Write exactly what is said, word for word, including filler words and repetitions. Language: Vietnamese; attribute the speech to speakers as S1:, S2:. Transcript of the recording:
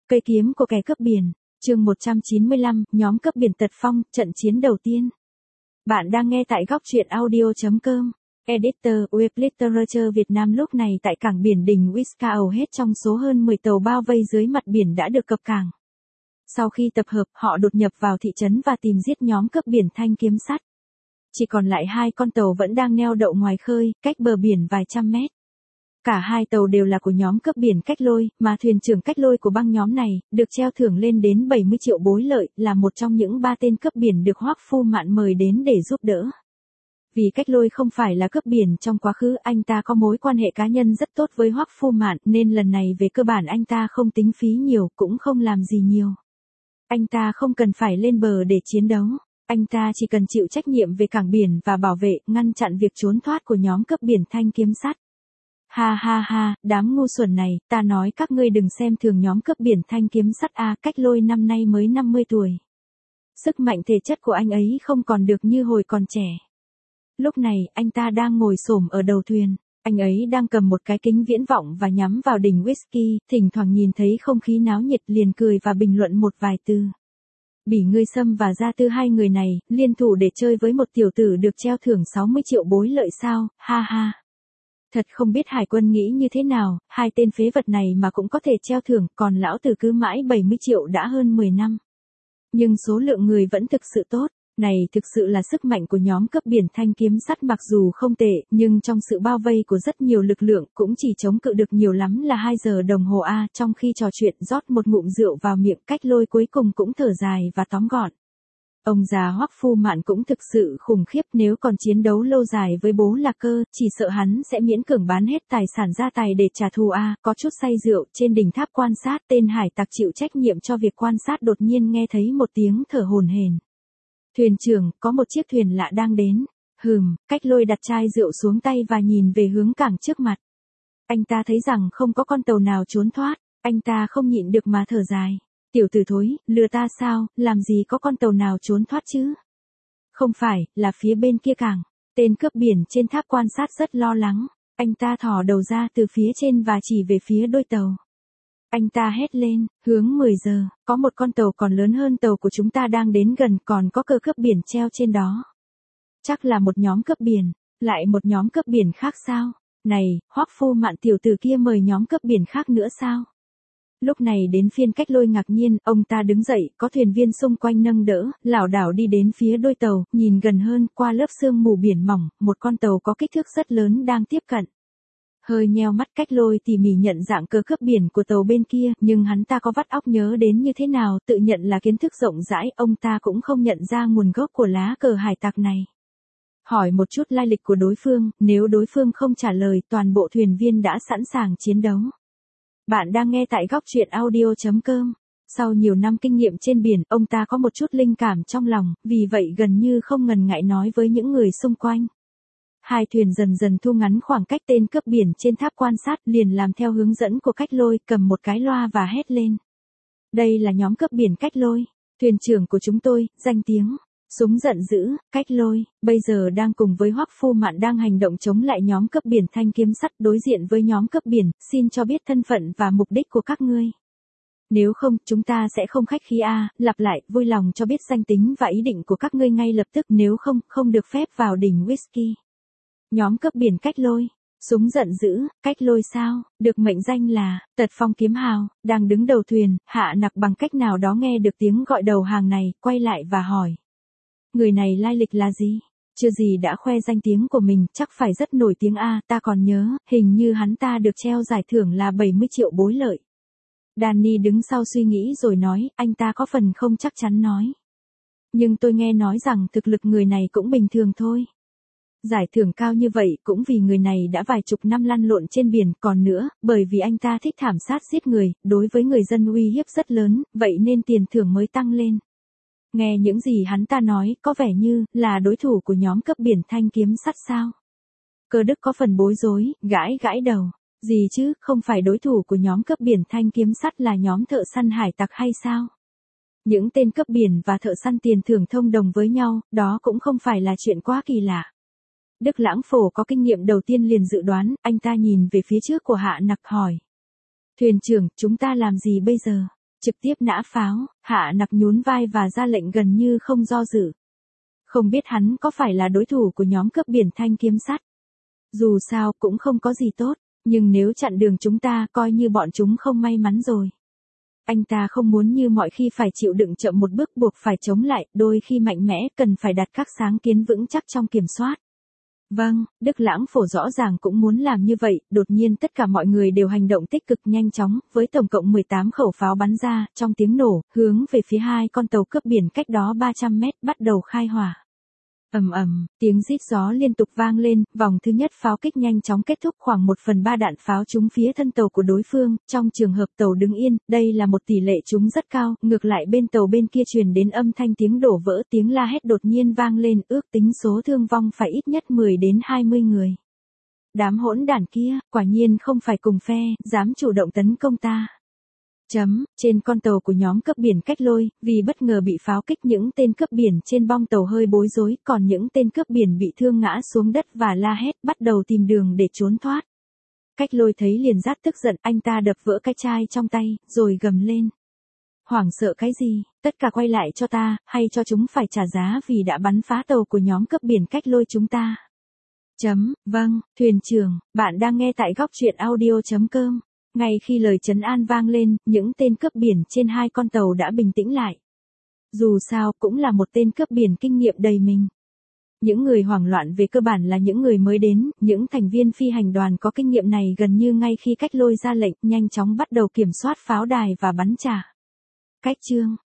S1: Cây kiếm của kẻ cướp biển, chương một trăm chín mươi lăm, nhóm cướp biển Tật Phong, trận chiến đầu tiên. Bạn đang nghe tại góc truyện audio chấm com. Editor, Web Literature Việt Nam. Lúc này tại cảng biển Đình Wiska, hầu hết trong số hơn mười tàu bao vây dưới mặt biển đã được cập cảng. Sau khi tập hợp, họ đột nhập vào thị trấn và tìm giết nhóm cướp biển Thanh Kiếm Sắt. Chỉ còn lại hai con tàu vẫn đang neo đậu ngoài khơi, cách bờ biển vài trăm mét. Cả hai tàu đều là của nhóm cướp biển Cách Lôi, mà thuyền trưởng Cách Lôi của băng nhóm này, được treo thưởng lên đến bảy mươi triệu bối lợi, là một trong những ba tên cướp biển được Hoắc Phu Mạn mời đến để giúp đỡ. Vì Cách Lôi không phải là cướp biển trong quá khứ, anh ta có mối quan hệ cá nhân rất tốt với Hoắc Phu Mạn, nên lần này về cơ bản anh ta không tính phí nhiều, cũng không làm gì nhiều. Anh ta không cần phải lên bờ để chiến đấu. Anh ta chỉ cần chịu trách nhiệm về cảng biển và bảo vệ, ngăn chặn việc trốn thoát của nhóm cướp biển Thanh Kiếm Sắt. Ha ha ha, đám ngu xuẩn này, ta nói các ngươi đừng xem thường nhóm cướp biển Thanh Kiếm Sắt a, Cách Lôi năm nay mới năm mươi tuổi. Sức mạnh thể chất của anh ấy không còn được như hồi còn trẻ. Lúc này, anh ta đang ngồi xổm ở đầu thuyền, anh ấy đang cầm một cái kính viễn vọng và nhắm vào đỉnh whisky, thỉnh thoảng nhìn thấy không khí náo nhiệt liền cười và bình luận một vài từ. Bỉ Ngươi Sâm và Gia Tư, hai người này, liên thủ để chơi với một tiểu tử được treo thưởng sáu mươi triệu bối lợi sao, ha ha. Thật không biết Hải quân nghĩ như thế nào, hai tên phế vật này mà cũng có thể treo thưởng, còn lão tử cứ mãi bảy mươi triệu đã hơn mười năm. Nhưng số lượng người vẫn thực sự tốt, này thực sự là sức mạnh của nhóm cướp biển Thanh Kiếm Sắt, mặc dù không tệ, nhưng trong sự bao vây của rất nhiều lực lượng cũng chỉ chống cự được nhiều lắm là hai giờ đồng hồ a. Trong khi trò chuyện, rót một ngụm rượu vào miệng, Cách Lôi cuối cùng cũng thở dài và tóm gọn. Ông già Hoắc Phu Mạn cũng thực sự khủng khiếp, nếu còn chiến đấu lâu dài với bố Lạc Cơ, chỉ sợ hắn sẽ miễn cưỡng bán hết tài sản gia tài để trả thù a. Có chút say rượu, trên đỉnh tháp quan sát, tên hải tặc chịu trách nhiệm cho việc quan sát đột nhiên nghe thấy một tiếng thở hổn hển. Thuyền trưởng, có một chiếc thuyền lạ đang đến. Hừm, Cách Lôi đặt chai rượu xuống tay và nhìn về hướng cảng trước mặt. Anh ta thấy rằng không có con tàu nào trốn thoát, anh ta không nhịn được mà thở dài. Tiểu tử thối, lừa ta sao, làm gì có con tàu nào trốn thoát chứ? Không phải, là phía bên kia cảng. Tên cướp biển trên tháp quan sát rất lo lắng. Anh ta thò đầu ra từ phía trên và chỉ về phía đôi tàu. Anh ta hét lên, hướng mười giờ, có một con tàu còn lớn hơn tàu của chúng ta đang đến gần, còn có cơ cướp biển treo trên đó. Chắc là một nhóm cướp biển, lại một nhóm cướp biển khác sao? Này, Hoắc Phu Mạn tiểu tử kia mời nhóm cướp biển khác nữa sao? Lúc này đến phiên Cách Lôi ngạc nhiên, ông ta đứng dậy, có thuyền viên xung quanh nâng đỡ, lảo đảo đi đến phía đôi tàu, nhìn gần hơn, qua lớp sương mù biển mỏng, một con tàu có kích thước rất lớn đang tiếp cận. Hơi nheo mắt, Cách Lôi tỉ mỉ nhận dạng cơ cướp biển của tàu bên kia, nhưng hắn ta có vắt óc nhớ đến như thế nào, tự nhận là kiến thức rộng rãi, ông ta cũng không nhận ra nguồn gốc của lá cờ hải tặc này. Hỏi một chút lai lịch của đối phương, nếu đối phương không trả lời, toàn bộ thuyền viên đã sẵn sàng chiến đấu. Bạn đang nghe tại góc truyện audio chấm com. Sau nhiều năm kinh nghiệm trên biển, ông ta có một chút linh cảm trong lòng, vì vậy gần như không ngần ngại nói với những người xung quanh. Hai thuyền dần dần thu ngắn khoảng cách, tên cướp biển trên tháp quan sát liền làm theo hướng dẫn của Cách Lôi, cầm một cái loa và hét lên. Đây là nhóm cướp biển Cách Lôi, thuyền trưởng của chúng tôi, danh tiếng. Súng giận dữ, Cách Lôi, bây giờ đang cùng với Hoắc Phu Mạn đang hành động chống lại nhóm cướp biển Thanh Kiếm Sắt, đối diện với nhóm cướp biển, xin cho biết thân phận và mục đích của các ngươi. Nếu không, chúng ta sẽ không khách khí a, lặp lại, vui lòng cho biết danh tính và ý định của các ngươi ngay lập tức, nếu không, không được phép vào đỉnh whisky. Nhóm cướp biển Cách Lôi, súng giận dữ, Cách Lôi sao, được mệnh danh là Tật Phong kiếm hào, đang đứng đầu thuyền, Hạ Nặc bằng cách nào đó nghe được tiếng gọi đầu hàng này, quay lại và hỏi. Người này lai lịch là gì? Chưa gì đã khoe danh tiếng của mình, chắc phải rất nổi tiếng a, ta còn nhớ, hình như hắn ta được treo giải thưởng là bảy mươi triệu bối lợi. Danny đứng sau suy nghĩ rồi nói, anh ta có phần không chắc chắn nói. Nhưng tôi nghe nói rằng thực lực người này cũng bình thường thôi. Giải thưởng cao như vậy cũng vì người này đã vài chục năm lăn lộn trên biển, còn nữa, bởi vì anh ta thích thảm sát giết người, đối với người dân uy hiếp rất lớn, vậy nên tiền thưởng mới tăng lên. Nghe những gì hắn ta nói, có vẻ như là đối thủ của nhóm cướp biển Thanh Kiếm Sắt sao? Cơ Đức có phần bối rối, gãi gãi đầu. Gì chứ, không phải đối thủ của nhóm cướp biển Thanh Kiếm Sắt là nhóm thợ săn hải tặc hay sao? Những tên cướp biển và thợ săn tiền thưởng thông đồng với nhau, đó cũng không phải là chuyện quá kỳ lạ. Đức Lãng Phổ có kinh nghiệm đầu tiên liền dự đoán, anh ta nhìn về phía trước của Hạ Nặc hỏi. Thuyền trưởng, chúng ta làm gì bây giờ? trực tiếp nã pháo, Hạ Nặc nhún vai và ra lệnh gần như không do dự. Không biết hắn có phải là đối thủ của nhóm cướp biển thanh kiếm sắt. Dù sao cũng không có gì tốt, nhưng nếu chặn đường chúng ta coi như bọn chúng không may mắn rồi. Anh ta không muốn như mọi khi phải chịu đựng chậm một bước buộc phải chống lại, đôi khi mạnh mẽ cần phải đặt các sáng kiến vững chắc trong kiểm soát. Vâng, Đức Lãng Phổ rõ ràng cũng muốn làm như vậy, đột nhiên tất cả mọi người đều hành động tích cực nhanh chóng, với tổng cộng mười tám khẩu pháo bắn ra, trong tiếng nổ, hướng về phía hai con tàu cướp biển cách đó ba trăm mét, bắt đầu khai hỏa. Ầm ầm, tiếng rít gió liên tục vang lên, vòng thứ nhất pháo kích nhanh chóng kết thúc, khoảng một phần ba đạn pháo trúng phía thân tàu của đối phương, trong trường hợp tàu đứng yên, đây là một tỷ lệ trúng rất cao, ngược lại bên tàu bên kia truyền đến âm thanh tiếng đổ vỡ, tiếng la hét đột nhiên vang lên, ước tính số thương vong phải ít nhất mười đến hai mươi người. Đám hỗn đản kia, quả nhiên không phải cùng phe, dám chủ động tấn công ta. Chấm, trên con tàu của nhóm cướp biển Cách Lôi, vì bất ngờ bị pháo kích những tên cướp biển trên bong tàu hơi bối rối, còn những tên cướp biển bị thương ngã xuống đất và la hét, bắt đầu tìm đường để trốn thoát. Cách Lôi thấy liền rát tức giận, anh ta đập vỡ cái chai trong tay, rồi gầm lên. Hoảng sợ cái gì, tất cả quay lại cho ta, hay cho chúng phải trả giá vì đã bắn phá tàu của nhóm cướp biển Cách Lôi chúng ta. Chấm, vâng, thuyền trưởng, bạn đang nghe tại góc truyện audio chấm com. Ngay khi lời trấn an vang lên, những tên cướp biển trên hai con tàu đã bình tĩnh lại. Dù sao cũng là một tên cướp biển kinh nghiệm đầy mình. Những người hoảng loạn về cơ bản là những người mới đến, những thành viên phi hành đoàn có kinh nghiệm này gần như ngay khi Cách Lôi ra lệnh, nhanh chóng bắt đầu kiểm soát pháo đài và bắn trả. Cách chương,